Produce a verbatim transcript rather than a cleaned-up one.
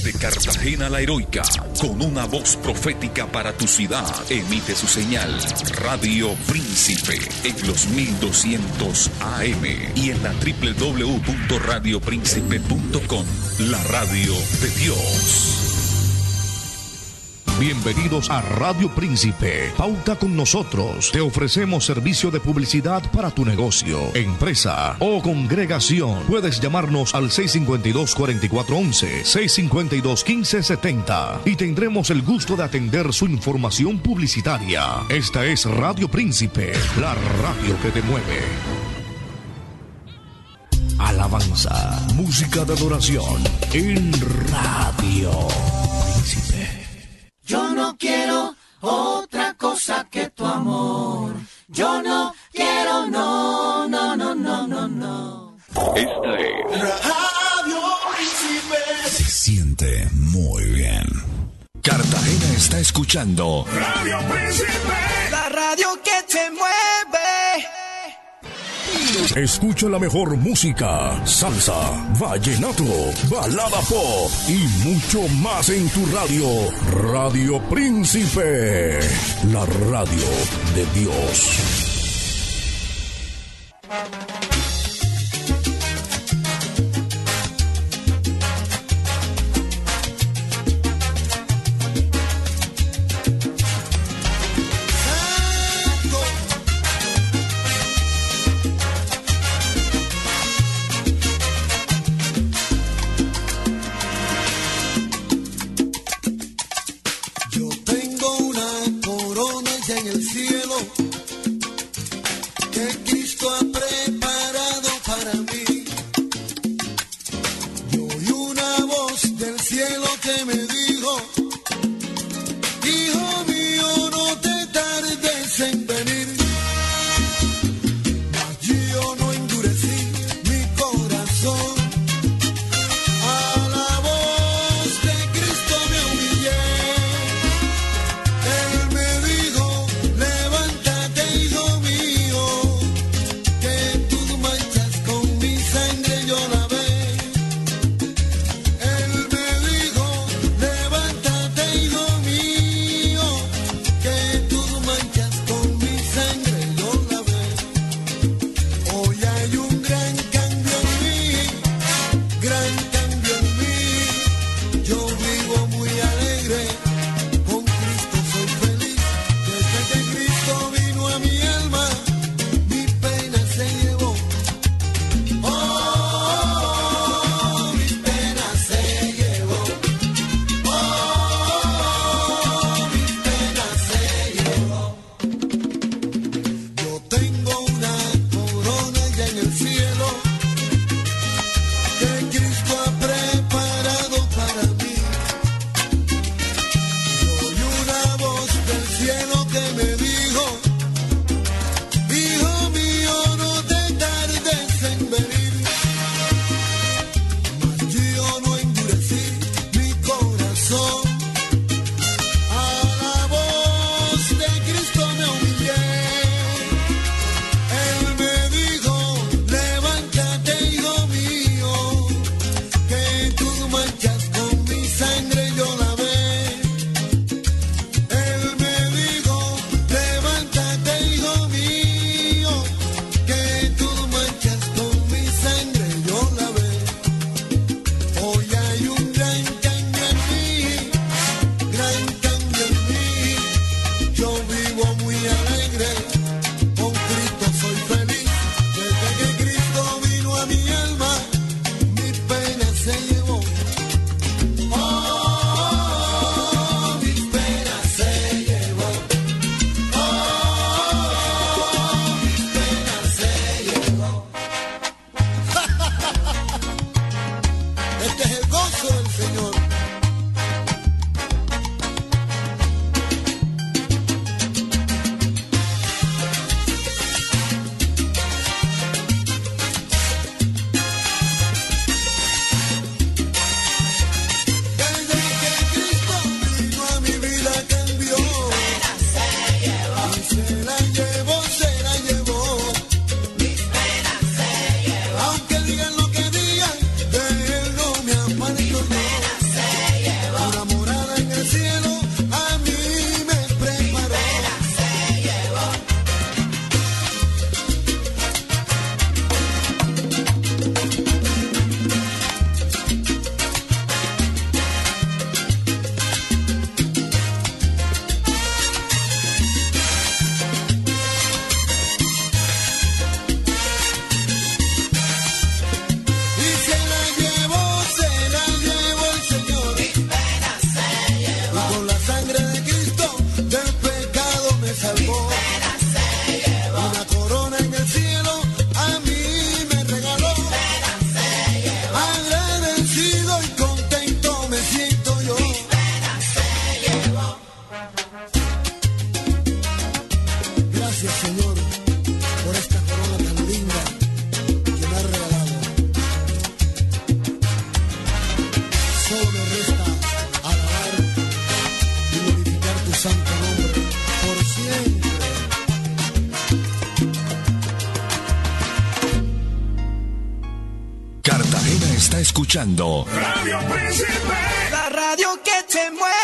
Desde Cartagena la Heroica, con una voz profética para tu ciudad, emite su señal Radio Príncipe en los mil doscientos A M y en la doble u doble u doble u punto radio príncipe punto com, la radio de Dios. Bienvenidos a Radio Príncipe. Pauta con nosotros. Te ofrecemos servicio de publicidad para tu negocio, empresa o congregación. Puedes llamarnos al seis cinco dos, cuatro cuatro uno uno, seis cinco dos, uno cinco siete cero y tendremos el gusto de atender su información publicitaria. Esta es Radio Príncipe, la radio que te mueve. Alabanza, música de adoración en Radio Príncipe. Yo no quiero otra cosa que tu amor. Yo no quiero, no, no, no, no, no, no. Esta es Radio Príncipe. Se siente muy bien. Cartagena está escuchando Radio Príncipe, la radio que te mueve. Escucha la mejor música, salsa, vallenato, balada pop y mucho más en tu radio. Radio Príncipe, la radio de Dios. Aunque digan lo que digan, de él no me aparto yo. Cartagena está escuchando Radio Príncipe, la radio que te mueve.